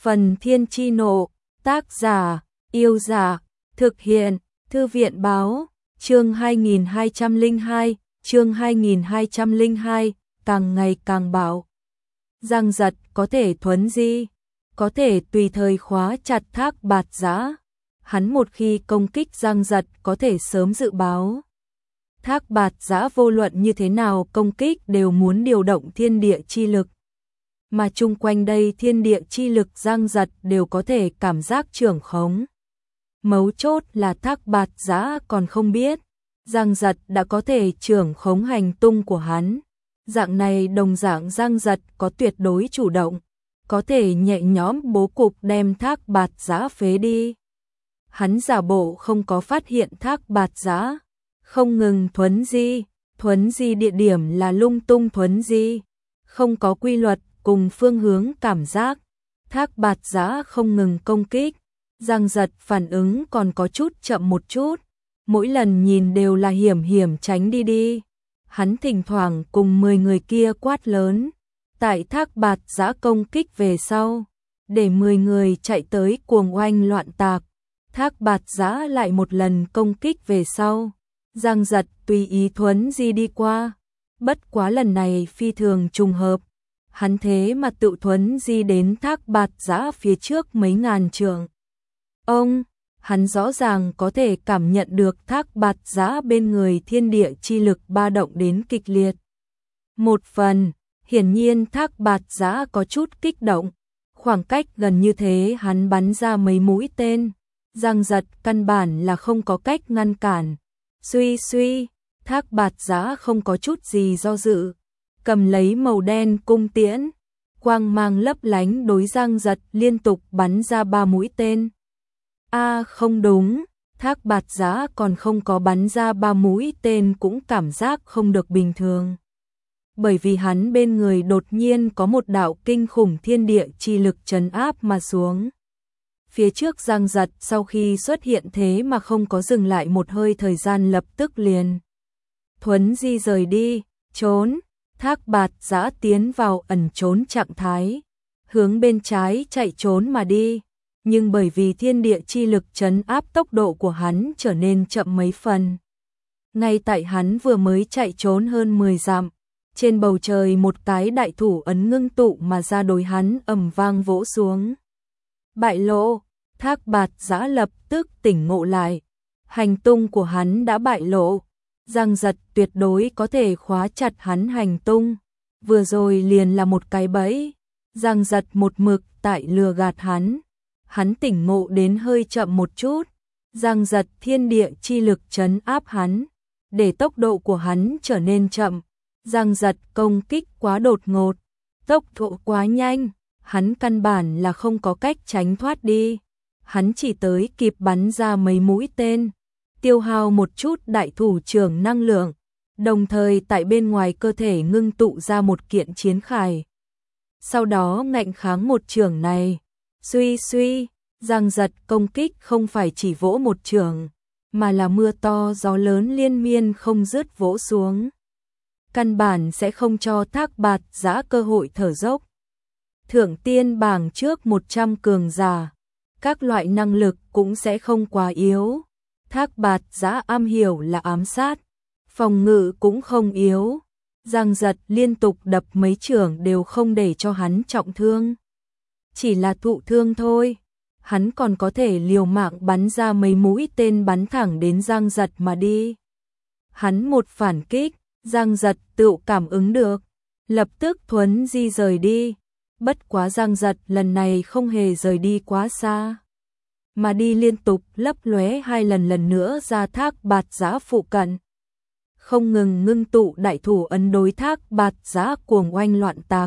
Phần Thiên Chi Nộ, tác giả, Yêu Giả, thực hiện, Thư viện Báo, chương 2202, chương 2202, càng ngày càng bạo. Giang Giật có thể thuấn di, có thể tùy thời khóa chặt Thác Bạt Giã. Hắn một khi công kích Giang Giật có thể sớm dự báo. Thác Bạt Giã vô luận như thế nào công kích đều muốn điều động thiên địa chi lực. Mà chung quanh đây thiên địa chi lực Giang Giật đều có thể cảm giác trưởng khống. Mấu chốt là Thác Bạt Giã còn không biết, Giang Giật đã có thể trưởng khống hành tung của hắn. Dạng này đồng dạng Giang Giật có tuyệt đối chủ động, có thể nhẹ nhõm bố cục đem Thác Bạt Giã phế đi. Hắn giả bộ không có phát hiện Thác Bạt Giã, không ngừng thuấn di địa điểm là lung tung thuấn di, không có quy luật cùng phương hướng cảm giác. Thác Bạt Giã không ngừng công kích, Giang Giật phản ứng còn có chút chậm một chút, mỗi lần nhìn đều là hiểm tránh đi. Hắn thỉnh thoảng cùng 10 người kia quát lớn, tại Thác Bạt Giã công kích về sau, để 10 người chạy tới cuồng oanh loạn tạc. Thác Bạt Giã lại một lần công kích về sau, Giang Giật tùy ý thuấn di đi qua. Bất quá lần này phi thường trùng hợp, hắn thế mà tự thuấn di đến Thác Bạt Giã phía trước mấy ngàn trượng. Hắn rõ ràng có thể cảm nhận được Thác Bạt Giã bên người thiên địa chi lực ba động đến kịch liệt. Một phần, hiển nhiên Thác Bạt Giã có chút kích động, khoảng cách gần như thế hắn bắn ra mấy mũi tên, Giang Giật căn bản là không có cách ngăn cản. Suy, Thác Bạt Giã không có chút gì do dự, cầm lấy màu đen cung tiễn, quang mang lấp lánh đối Giang Giật liên tục bắn ra 3 mũi tên. Không đúng, Thác Bạt Giã còn không có bắn ra 3 mũi tên cũng cảm giác không được bình thường. Bởi vì hắn bên người đột nhiên có một đạo kinh khủng thiên địa chi lực trấn áp mà xuống. Phía trước Giang Giật sau khi xuất hiện thế mà không có dừng lại một hơi thời gian lập tức liền thuấn di rời đi, trốn. Thác Bạt Giã tiến vào ẩn trốn trạng thái, hướng bên trái chạy trốn mà đi, nhưng bởi vì thiên địa chi lực trấn áp tốc độ của hắn trở nên chậm mấy phần. Ngay tại hắn vừa mới chạy trốn hơn 10 dặm, trên bầu trời một cái đại thủ ấn ngưng tụ mà ra đối hắn ầm vang vỗ xuống. Bại lộ, Thác Bạt Giã lập tức tỉnh ngộ lại, hành tung của hắn đã bại lộ. Giang Giật tuyệt đối có thể khóa chặt hắn hành tung, vừa rồi liền là một cái bẫy. Giang Giật một mực tại lừa gạt hắn tỉnh ngộ đến hơi chậm một chút. Giang Giật thiên địa chi lực trấn áp hắn, để tốc độ của hắn trở nên chậm. Giang Giật công kích quá đột ngột, tốc độ quá nhanh, hắn căn bản là không có cách tránh thoát đi. Hắn chỉ tới kịp bắn ra mấy mũi tên, tiêu hao một chút đại thủ trưởng năng lượng, đồng thời tại bên ngoài cơ thể ngưng tụ ra một kiện chiến khải. Sau đó ngạnh kháng một chưởng này, suy, Giang Giật công kích không phải chỉ vỗ một chưởng, mà là mưa to gió lớn liên miên không dứt vỗ xuống. Căn bản sẽ không cho Thác Bạt Giã cơ hội thở dốc. Thượng tiên bảng trước 100 cường giả, các loại năng lực cũng sẽ không quá yếu. Thác Bạt Giã am hiểu là ám sát, phòng ngự cũng không yếu. Giang Giật liên tục đập mấy chưởng đều không để cho hắn trọng thương. Chỉ là thụ thương thôi, hắn còn có thể liều mạng bắn ra mấy mũi tên bắn thẳng đến Giang Giật mà đi. Hắn một phản kích, Giang Giật tự cảm ứng được, lập tức thuấn di rời đi. Bất quá Giang Giật lần này không hề rời đi quá xa, mà đi liên tục lấp lóe 2 lần nữa ra Thác Bạt Giã phụ cận. Không ngừng ngưng tụ đại thủ ấn đối Thác Bạt Giã cuồng oanh loạn tạc.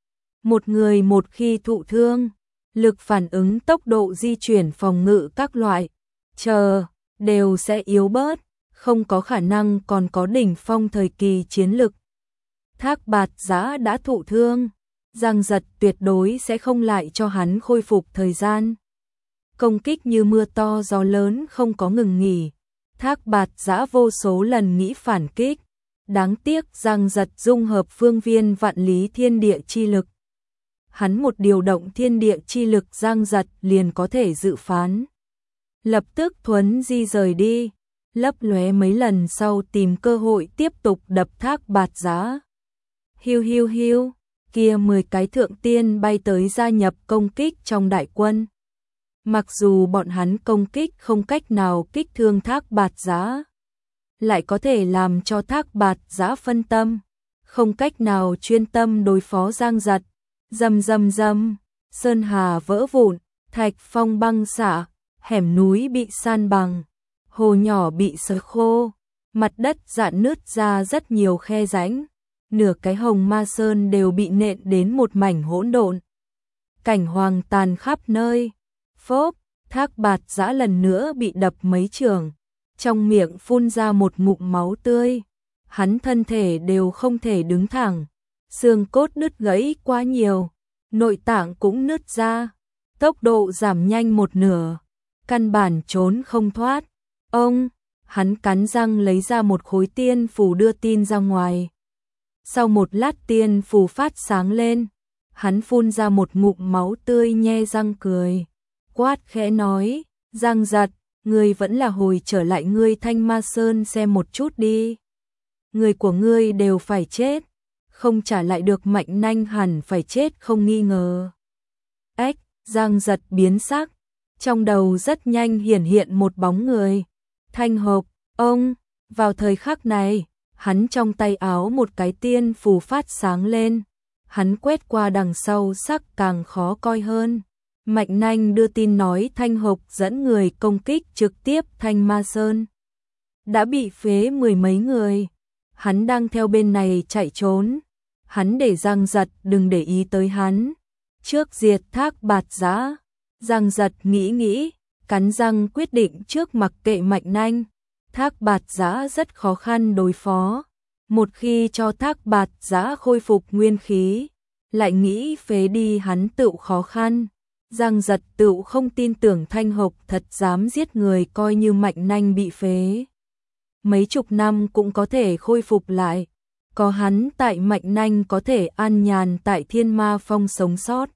Một người một khi thụ thương, lực phản ứng tốc độ di chuyển phòng ngự các loại, đều sẽ yếu bớt, không có khả năng còn có đỉnh phong thời kỳ chiến lực. Thác Bạt Giã đã thụ thương, Giang Giật tuyệt đối sẽ không lại cho hắn khôi phục thời gian. Công kích như mưa to gió lớn không có ngừng nghỉ. Thác Bạt Giã vô số lần nghĩ phản kích, đáng tiếc Giang Giật dung hợp phương viên vạn lý thiên địa chi lực. hắn một điều động thiên địa chi lực Giang Giật liền có thể dự phán. Lập tức thuấn di rời đi, lấp lóe mấy lần sau tìm cơ hội tiếp tục đập Thác Bạt Giá. Hiu hiu hiu, kia 10 cái thượng tiên bay tới gia nhập công kích trong đại quân. Mặc dù bọn hắn công kích không cách nào kích thương Thác Bạt Giá, lại có thể làm cho Thác Bạt Giá phân tâm, không cách nào chuyên tâm đối phó Giang Giật. Rầm rầm rầm, sơn hà vỡ vụn, thạch phong băng xạ, hẻm núi bị san bằng, hồ nhỏ bị sới khô, mặt đất rạn nứt ra rất nhiều khe rãnh, nửa cái Hồng Ma Sơn đều bị nện đến một mảnh hỗn độn. Cảnh hoang tàn khắp nơi. Phốp, Thác Bạt Giã lần nữa bị đập mấy trường, trong miệng phun ra một ngụm máu tươi. Hắn thân thể đều không thể đứng thẳng, xương cốt nứt gãy quá nhiều, nội tạng cũng nứt ra, tốc độ giảm nhanh một nửa, căn bản trốn không thoát. Ông, hắn cắn răng lấy ra một khối tiên phù đưa tin ra ngoài. Sau một lát tiên phù phát sáng lên, hắn phun ra một ngụm máu tươi nhe răng cười, quát khẽ nói, Giang Giật, ngươi vẫn là hồi trở lại ngươi Thanh Ma Sơn xem một chút đi. Người của ngươi đều phải chết, không trả lại được Mạnh Nanh hẳn phải chết không nghi ngờ. Ếch, Giang Giật biến sắc, trong đầu rất nhanh hiển hiện một bóng người. Thanh Hộp, ông, vào thời khắc này, hắn trong tay áo một cái tiên phù phát sáng lên, hắn quét qua đằng sau sắc càng khó coi hơn. Mạnh Nanh đưa tin nói Thanh Hộp dẫn người công kích trực tiếp Thanh Ma Sơn. Đã bị phế 10 mấy người, hắn đang theo bên này chạy trốn. Hắn để Giang Giật đừng để ý tới hắn, trước diệt Thác Bạt Giã. Giang Giật nghĩ, cắn răng quyết định trước mặc kệ Mạnh Nanh. Thác Bạt Giã rất khó khăn đối phó, một khi cho Thác Bạt Giã khôi phục nguyên khí, lại nghĩ phế đi hắn tựu khó khăn. Giang Giật tựu không tin tưởng Thanh Hộp thật dám giết người, coi như Mạnh Nanh bị phế mấy chục năm cũng có thể khôi phục lại. Có hắn tại Mạnh Nanh có thể an nhàn tại Thiên Ma Phong sống sót.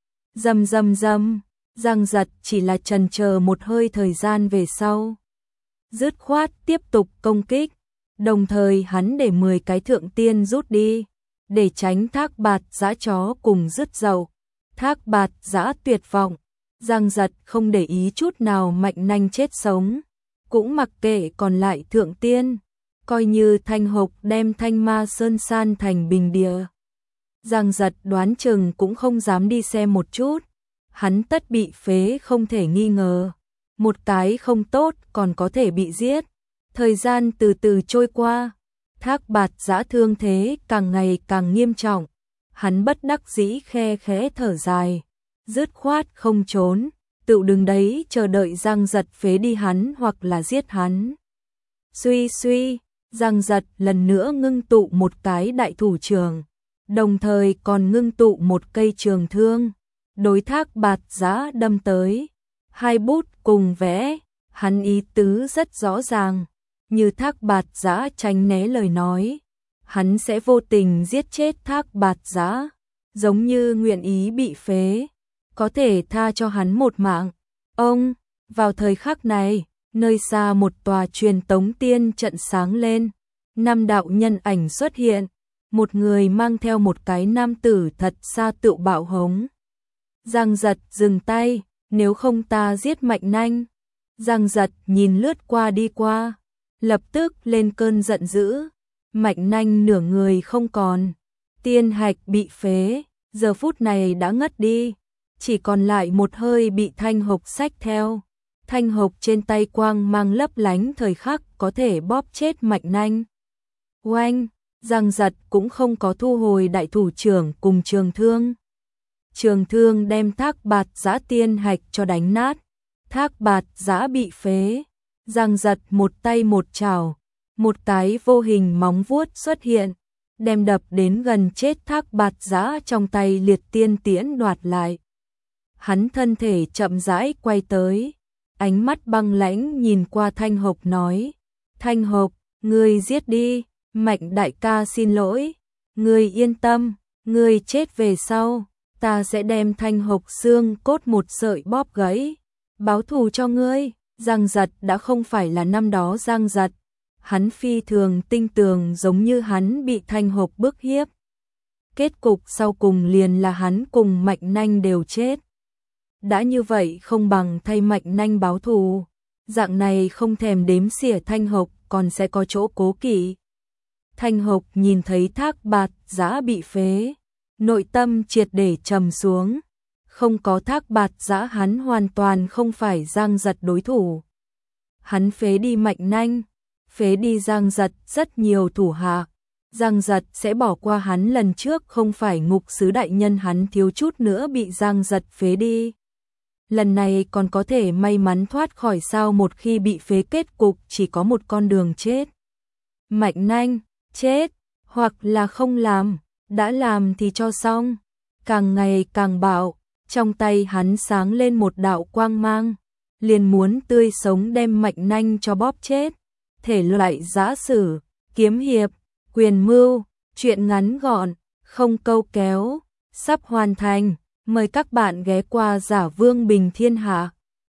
Rầm rầm rầm, Giang Giật chỉ là chần chờ một hơi thời gian về sau, dứt khoát tiếp tục công kích, đồng thời hắn để 10 cái thượng tiên rút đi, để tránh Thác Bạt Giã chó cùng dứt dậu. Thác Bạt Giã tuyệt vọng, Giang Giật không để ý chút nào Mạnh Nanh chết sống, cũng mặc kệ còn lại thượng tiên. Coi như Thanh Hộp đem Thanh Ma Sơn san thành bình địa, Giang Giật đoán chừng cũng không dám đi xem một chút, hắn tất bị phế không thể nghi ngờ, một cái không tốt còn có thể bị giết. Thời gian từ từ trôi qua, Thác Bạt Giã thương thế càng ngày càng nghiêm trọng, hắn bất đắc dĩ khe khẽ thở dài, dứt khoát không trốn, tự đứng đấy chờ đợi Giang Giật phế đi hắn hoặc là giết hắn. Suy suy, Giang Giật lần nữa ngưng tụ một cái đại thủ trường, đồng thời còn ngưng tụ một cây trường thương, đối Thác Bạt Giã đâm tới. Hai bút cùng vẽ, hắn ý tứ rất rõ ràng, như Thác Bạt Giã tránh né lời nói, hắn sẽ vô tình giết chết Thác Bạt Giã, giống như nguyện ý bị phế, có thể tha cho hắn một mạng. Ông, vào thời khắc này, nơi xa một tòa truyền tống tiên trận sáng lên, 5 đạo nhân ảnh xuất hiện, một người mang theo một cái nam tử thật xa tựu bạo hống. Giang Giật dừng tay, nếu không ta giết Mạnh Nanh. Giang Giật nhìn lướt qua đi qua, lập tức lên cơn giận dữ. Mạnh Nanh nửa người không còn, tiên hạch bị phế, giờ phút này đã ngất đi, chỉ còn lại một hơi bị Thanh Hộp xách theo. Thanh Hộp trên tay quang mang lấp lánh thời khắc có thể bóp chết Mạnh Nanh. Oanh, Giang Giật cũng không có thu hồi đại thủ trưởng cùng trường thương. Trường thương đem Thác Bạt Giã tiên hạch cho đánh nát, Thác Bạt Giã bị phế. Giang Giật một tay một chảo, một cái vô hình móng vuốt xuất hiện, đem đập đến gần chết Thác Bạt Giã trong tay liệt tiên tiễn đoạt lại. Hắn thân thể chậm rãi quay tới, ánh mắt băng lãnh nhìn qua Thanh Hộp nói, Thanh Hộp, ngươi giết đi, Mạnh đại ca xin lỗi, ngươi yên tâm, ngươi chết về sau, ta sẽ đem Thanh Hộc xương cốt một sợi bóp gãy, báo thù cho ngươi. Giang Giật đã không phải là năm đó Giang Giật, hắn phi thường tinh tường giống như hắn bị Thanh Hộc bức hiếp. Kết cục sau cùng liền là hắn cùng Mạnh Nanh đều chết. Đã như vậy không bằng thay Mạnh Nanh báo thù, dạng này không thèm đếm xỉa Thanh Hộc còn sẽ có chỗ cố kỵ. Thanh Hộc nhìn thấy Thác Bạt Giã bị phế, nội tâm triệt để trầm xuống. Không có Thác Bạt Giã hắn hoàn toàn không phải Giang Giật đối thủ. Hắn phế đi Mạnh Nanh, phế đi Giang Giật rất nhiều thủ hạ. Giang Giật sẽ bỏ qua hắn lần trước không phải Ngục Sứ đại nhân hắn thiếu chút nữa bị Giang Giật phế đi. Lần này còn có thể may mắn thoát khỏi sao một khi bị phế kết cục chỉ có một con đường chết. Mạnh Nanh, chết, hoặc là không làm, đã làm thì cho xong. Càng ngày càng bạo, trong tay hắn sáng lên một đạo quang mang, liền muốn tươi sống đem Mạnh Nanh cho bóp chết. Thể loại giã sử, kiếm hiệp, quyền mưu, truyện ngắn gọn, không câu kéo, sắp hoàn thành. Mời các bạn ghé qua Giả Vương Bình Thiên Hạ.